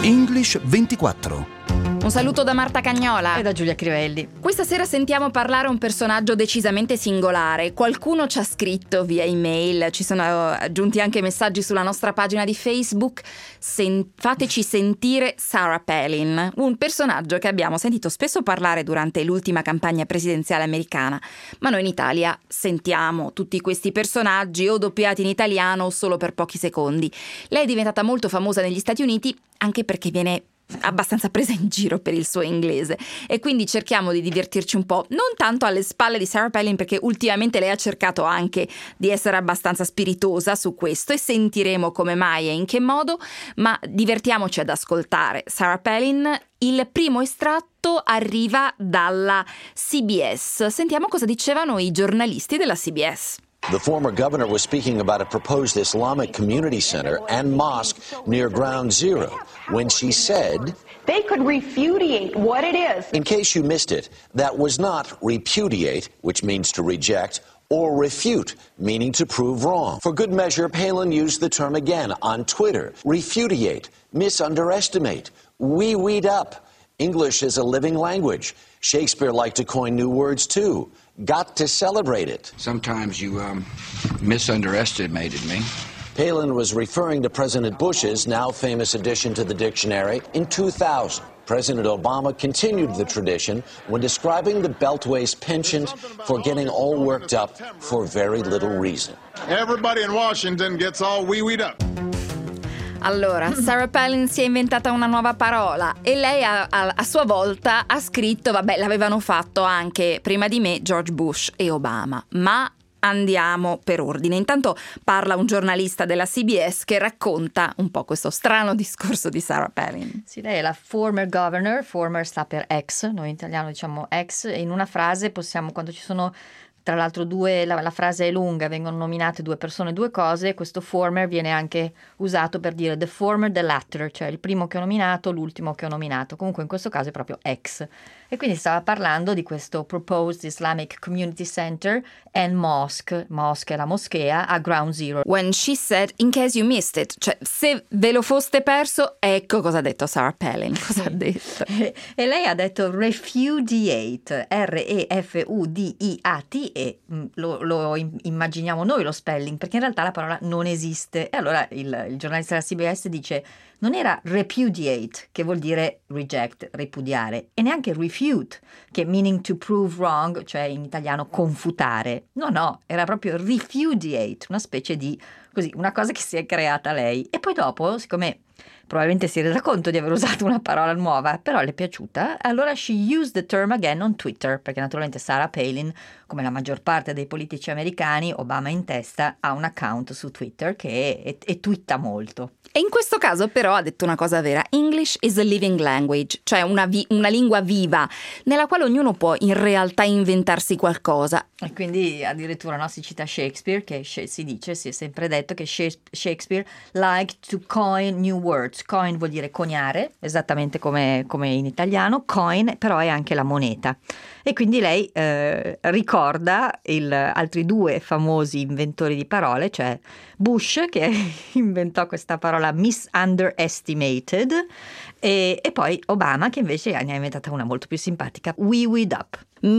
English 24. Un saluto da Marta Cagnola e da Giulia Crivelli. Questa sera sentiamo parlare un personaggio decisamente singolare. Qualcuno ci ha scritto via email, ci sono aggiunti anche messaggi sulla nostra pagina di Facebook. Fateci sentire Sarah Palin, un personaggio che abbiamo sentito spesso parlare durante l'ultima campagna presidenziale americana, ma noi in Italia sentiamo tutti questi personaggi o doppiati in italiano o solo per pochi secondi. Lei è diventata molto famosa negli Stati Uniti anche perché viene abbastanza presa in giro per il suo inglese, e quindi cerchiamo di divertirci un po', non tanto alle spalle di Sarah Palin, perché ultimamente lei ha cercato anche di essere abbastanza spiritosa su questo e sentiremo come mai e in che modo, ma divertiamoci ad ascoltare Sarah Palin. Il primo estratto arriva dalla CBS. Sentiamo cosa dicevano i giornalisti della CBS. The former governor was speaking about a proposed Islamic community center and mosque near Ground Zero when she said, they could repudiate what it is. In case you missed it, that was not repudiate, which means to reject, or refute, meaning to prove wrong. For good measure, Palin used the term again on Twitter. Repudiate, misunderestimate, weed up. English is a living language. Shakespeare liked to coin new words too. Got to celebrate it. Sometimes you misunderestimated me. Palin was referring to President Bush's now famous addition to the dictionary in 2000. President Obama continued the tradition when describing the Beltway's penchant for getting all worked up for very little reason. Everybody in Washington gets all wee-weed up. Allora, Sarah Palin si è inventata una nuova parola e lei a sua volta ha scritto, l'avevano fatto anche prima di me George Bush e Obama, ma andiamo per ordine. Intanto parla un giornalista della CBS che racconta un po' questo strano discorso di Sarah Palin. Sì, lei è la former governor, former sta per ex, noi in italiano diciamo ex, e in una frase possiamo, quando ci sono tra l'altro la frase è lunga, vengono nominate due persone, due cose, questo former viene anche usato per dire the former, the latter, cioè il primo che ho nominato, l'ultimo che ho nominato, comunque in questo caso è proprio ex. E quindi stava parlando di questo proposed Islamic Community Center and mosque è la moschea, a Ground Zero. When she said, in case you missed it, cioè se ve lo foste perso, ecco cosa ha detto Sarah Palin, cosa ha detto. E lei ha detto repudiate, R-E-F-U-D-I-A-T, e lo immaginiamo noi lo spelling, perché in realtà la parola non esiste. E allora il giornalista della CBS dice non era repudiate, che vuol dire reject, ripudiare, e neanche refute, che meaning to prove wrong, cioè in italiano confutare. No, era proprio repudiate, una specie di, così, una cosa che si è creata lei. E poi dopo, siccome probabilmente si è resa conto di aver usato una parola nuova, però le è piaciuta, allora she used the term again on Twitter, perché naturalmente Sarah Palin, come la maggior parte dei politici americani, Obama in testa, ha un account su Twitter che e twitta molto. E in questo caso però ha detto una cosa vera: English is a living language, cioè una lingua viva, nella quale ognuno può in realtà inventarsi qualcosa. E quindi addirittura si cita Shakespeare, che si è sempre detto che Shakespeare liked to coin new words. Coin vuol dire coniare, esattamente come in italiano. Coin però è anche la moneta. E quindi lei ricorda altri due famosi inventori di parole, cioè Bush, che inventò questa parola misunderestimated, e poi Obama, che invece ne ha inventata una molto più simpatica, weed up.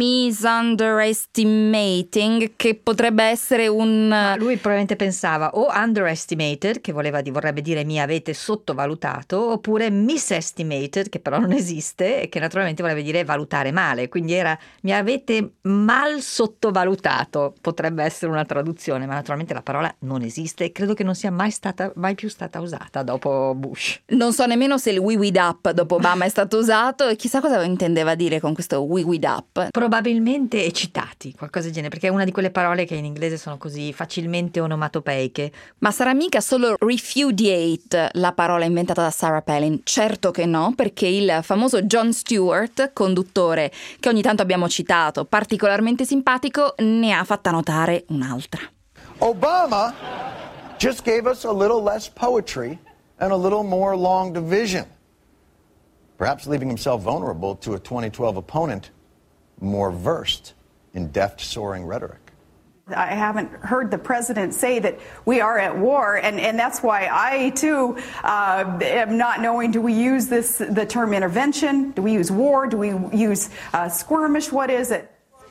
Misunderestimating, che potrebbe essere lui probabilmente pensava o underestimated, che vorrebbe dire mi avete sottovalutato, oppure misestimated, che però non esiste e che naturalmente vorrebbe dire valutare male, quindi era mi avete mal sottovalutato, potrebbe essere una traduzione, ma naturalmente la parola non esiste e credo che non sia mai più stata usata dopo Bush. Non so nemmeno se il weed up dopo Obama è stato usato, e chissà cosa intendeva dire con questo weed up. Probabilmente eccitati, qualcosa del genere, perché è una di quelle parole che in inglese sono così facilmente onomatopeiche. Ma sarà mica solo repudiate la parola inventata da Sarah Palin? Certo che no, perché il famoso Jon Stewart, conduttore che ogni tanto abbiamo citato, particolarmente simpatico, ne ha fatta notare un'altra. Obama just gave us a little less poetry and a little more long division, perhaps leaving himself vulnerable to a 2012 opponent more versed in deft, soaring rhetoric. I haven't heard the president say that we are at war, and that's why I too am not knowing, do we use the term intervention? Do we use war? Do we use skirmish? What is it?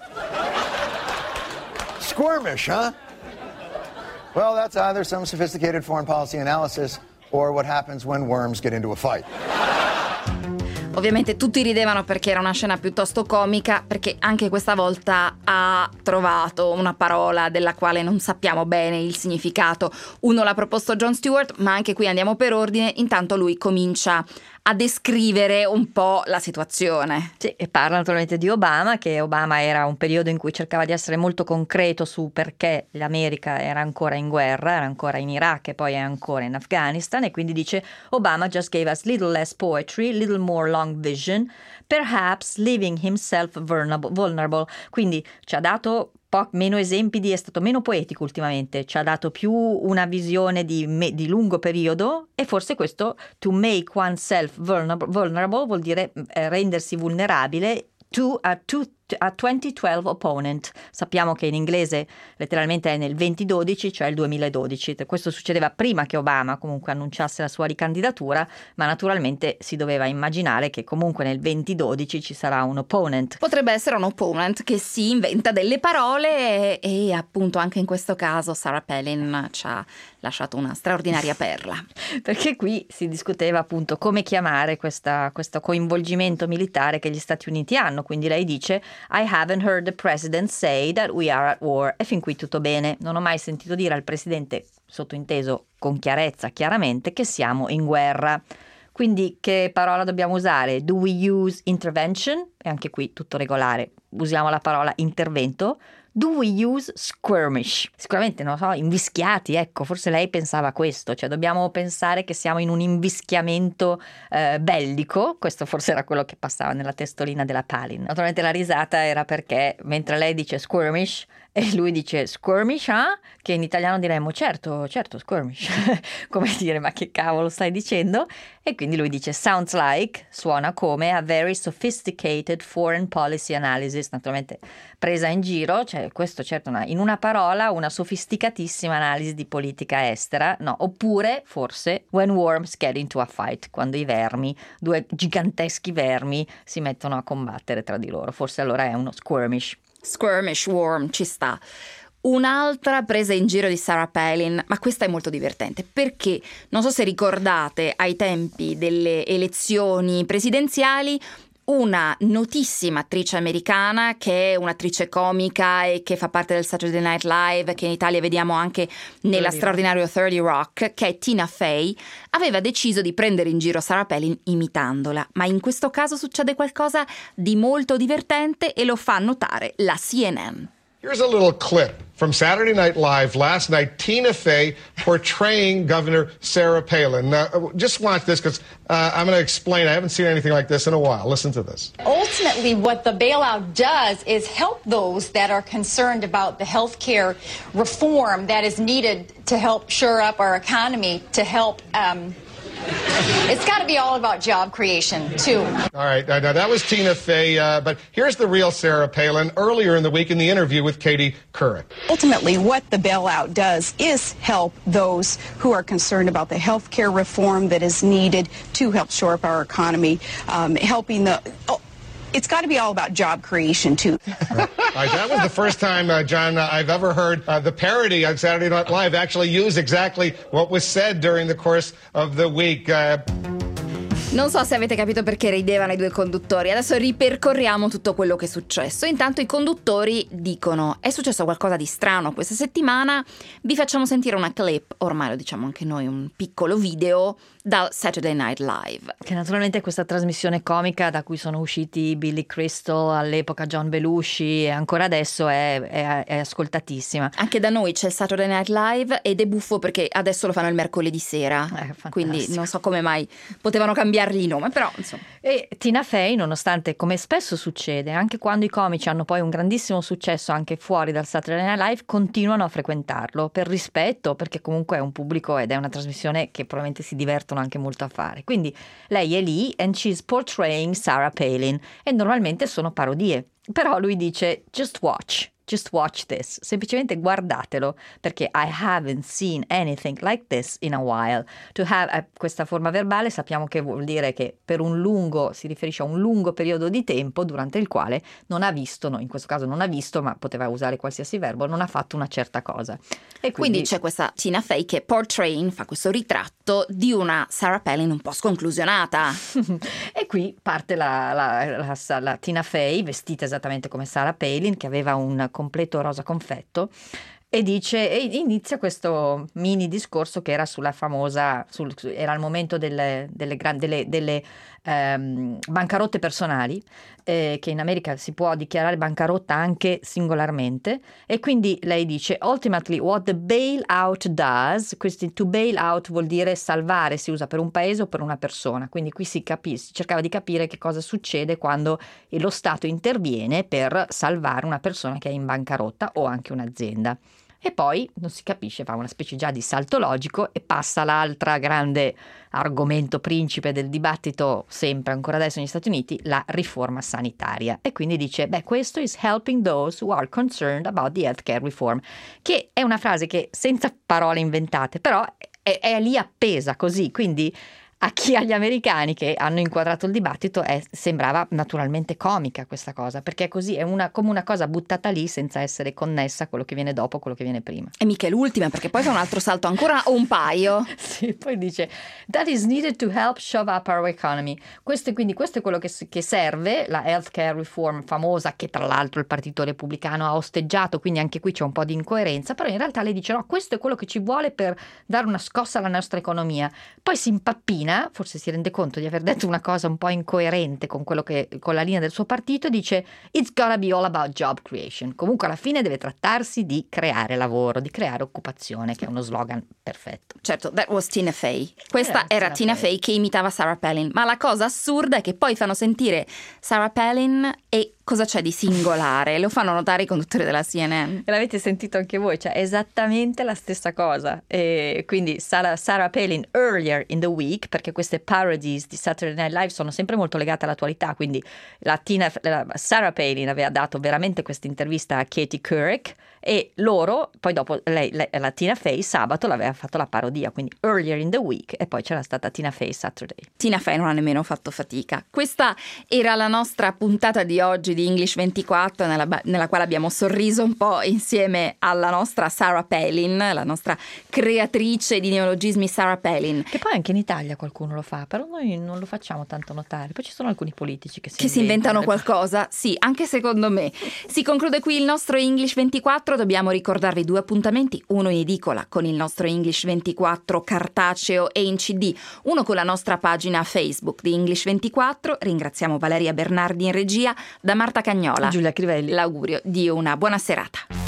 Skirmish, huh? Well, that's either some sophisticated foreign policy analysis or what happens when worms get into a fight. Ovviamente tutti ridevano perché era una scena piuttosto comica, perché anche questa volta ha trovato una parola della quale non sappiamo bene il significato. Uno l'ha proposto Jon Stewart, ma anche qui andiamo per ordine. Intanto lui comincia a descrivere un po' la situazione. Sì, e parla naturalmente di Obama, che Obama era un periodo in cui cercava di essere molto concreto su perché l'America era ancora in guerra, era ancora in Iraq e poi è ancora in Afghanistan, e quindi dice Obama just gave us little less poetry, little more long vision, perhaps leaving himself vulnerable. Quindi ci ha dato meno esempi è stato meno poetico ultimamente, ci ha dato più una visione di lungo periodo, e forse questo to make oneself vulnerable vuol dire rendersi vulnerabile to a 2012 opponent. Sappiamo che in inglese letteralmente è nel 2012, cioè il 2012. Questo succedeva prima che Obama comunque annunciasse la sua ricandidatura, ma naturalmente si doveva immaginare che comunque nel 2012 ci sarà un opponent. Potrebbe essere un opponent che si inventa delle parole e appunto anche in questo caso Sarah Palin ci ha lasciato una straordinaria perla. Perché qui si discuteva appunto come chiamare questo coinvolgimento militare che gli Stati Uniti hanno. Quindi lei dice I haven't heard the president say that we are at war. E fin qui tutto bene. Non ho mai sentito dire al presidente, sottointeso con chiarezza, chiaramente, che siamo in guerra. Quindi che parola dobbiamo usare? Do we use intervention? E anche qui tutto regolare. Usiamo la parola intervento. Do we use skirmish? Sicuramente, non so, invischiati, ecco, forse lei pensava questo, cioè dobbiamo pensare che siamo in un invischiamento bellico, questo forse era quello che passava nella testolina della Palin. Naturalmente la risata era perché mentre lei dice skirmish e lui dice skirmish, che in italiano diremmo certo, skirmish, come dire, ma che cavolo stai dicendo? E quindi lui dice sounds like, suona come a very sophisticated foreign policy analysis, naturalmente presa in giro, cioè questo certo in una parola una sofisticatissima analisi di politica estera, no, oppure forse when worms get into a fight, quando i vermi, due giganteschi vermi si mettono a combattere tra di loro, forse allora è uno skirmish. Skirmish, worm, ci sta. Un'altra presa in giro di Sarah Palin, ma questa è molto divertente perché non so se ricordate ai tempi delle elezioni presidenziali una notissima attrice americana che è un'attrice comica e che fa parte del Saturday Night Live, che in Italia vediamo anche nella straordinario 30 Rock, che è Tina Fey, aveva deciso di prendere in giro Sarah Palin imitandola, ma in questo caso succede qualcosa di molto divertente e lo fa notare la CNN. Here's a little clip from Saturday Night Live last night. Tina Fey portraying Governor Sarah Palin. Just watch this because I'm going to explain. I haven't seen anything like this in a while. Listen to this. Ultimately, what the bailout does is help those that are concerned about the health care reform that is needed to help shore up our economy, to help it's got to be all about job creation, too. All right. Now, that was Tina Fey, but here's the real Sarah Palin earlier in the week in the interview with Katie Couric. Ultimately, what the bailout does is help those who are concerned about the health care reform that is needed to help shore up our economy, helping the... It's got to be all about job creation, too. All right, that was the first time, John, I've ever heard the parody on Saturday Night Live actually use exactly what was said during the course of the week. Non so se avete capito perché ridevano i due conduttori. Adesso ripercorriamo tutto quello che è successo. Intanto i conduttori dicono: è successo qualcosa di strano questa settimana, vi facciamo sentire una clip, ormai lo diciamo anche noi, un piccolo video dal Saturday Night Live. Che naturalmente è questa trasmissione comica da cui sono usciti Billy Crystal, all'epoca John Belushi, e ancora adesso è ascoltatissima. Anche da noi c'è il Saturday Night Live ed è buffo perché adesso lo fanno il mercoledì sera, quindi non so come mai potevano cambiargli il nome, però insomma. E Tina Fey, nonostante, come spesso succede, anche quando i comici hanno poi un grandissimo successo anche fuori dal Saturday Night Live, continuano a frequentarlo per rispetto, perché comunque è un pubblico ed è una trasmissione che probabilmente si divertono anche molto a fare. Quindi lei è lì and she's portraying Sarah Palin, e normalmente sono parodie. Però lui dice just watch this, semplicemente guardatelo, perché I haven't seen anything like this in a while. To have, questa forma verbale sappiamo che vuol dire che per un lungo, si riferisce a un lungo periodo di tempo durante il quale non ha visto, no, in questo caso non ha visto, ma poteva usare qualsiasi verbo, non ha fatto una certa cosa. E quindi c'è questa Tina Fey che portraying, fa questo ritratto di una Sarah Palin un po' sconclusionata. E qui parte la Tina Fey vestita esattamente come Sarah Palin, che aveva un completo rosa confetto, e inizia questo mini discorso che era sulla famosa, era il momento delle bancarotte personali, che in America si può dichiarare bancarotta anche singolarmente, e quindi lei dice ultimately what the bailout does, to bail out vuol dire salvare, si usa per un paese o per una persona, quindi qui si cercava di capire che cosa succede quando lo Stato interviene per salvare una persona che è in bancarotta o anche un'azienda. E poi non si capisce, fa una specie già di salto logico e passa l'altra grande argomento principe del dibattito, sempre ancora adesso negli Stati Uniti, la riforma sanitaria. E quindi dice, questo is helping those who are concerned about the healthcare reform, che è una frase che senza parole inventate, però è lì appesa così, quindi agli americani che hanno inquadrato il dibattito sembrava naturalmente comica questa cosa, perché così è come una cosa buttata lì senza essere connessa a quello che viene dopo, quello che viene prima. E mica è l'ultima, perché poi fa un altro salto ancora o un paio. Sì, poi dice that is needed to help shove up our economy. Questo è quello che serve, la healthcare reform famosa, che tra l'altro il Partito Repubblicano ha osteggiato, quindi anche qui c'è un po' di incoerenza, però in realtà lei dice no, questo è quello che ci vuole per dare una scossa alla nostra economia. Poi si impappina, forse si rende conto di aver detto una cosa un po' incoerente con la linea del suo partito, e dice it's gonna be all about job creation. Comunque alla fine deve trattarsi di creare lavoro, di creare occupazione, che è uno slogan perfetto. Certo, that was Tina Fey. Questa era Tina Fey che imitava Sarah Palin, ma la cosa assurda è che poi fanno sentire Sarah Palin e cosa c'è di singolare? Lo fanno notare i conduttori della CNN. E l'avete sentito anche voi, cioè esattamente la stessa cosa. E quindi Sarah Palin earlier in the week, perché queste parodies di Saturday Night Live sono sempre molto legate all'attualità, quindi Sarah Palin aveva dato veramente questa intervista a Katie Couric, e loro, poi dopo la Tina Fey sabato l'aveva fatto la parodia, quindi earlier in the week, e poi c'era stata Tina Fey Saturday. Tina Fey non ha nemmeno fatto fatica. Questa era la nostra puntata di oggi di English 24, nella quale abbiamo sorriso un po' insieme alla nostra Sarah Palin, la nostra creatrice di neologismi Sarah Palin. Che poi anche in Italia qualcuno lo fa, però noi non lo facciamo tanto notare. Poi ci sono alcuni politici che si inventano qualcosa, sì, anche secondo me. Si conclude qui il nostro English 24. Dobbiamo ricordarvi 2 appuntamenti, uno in edicola con il nostro English 24 cartaceo e in CD, uno con la nostra pagina Facebook di English 24. Ringraziamo Valeria Bernardi in regia, da Marta Cagnola, Giulia Crivelli, l'augurio di una buona serata.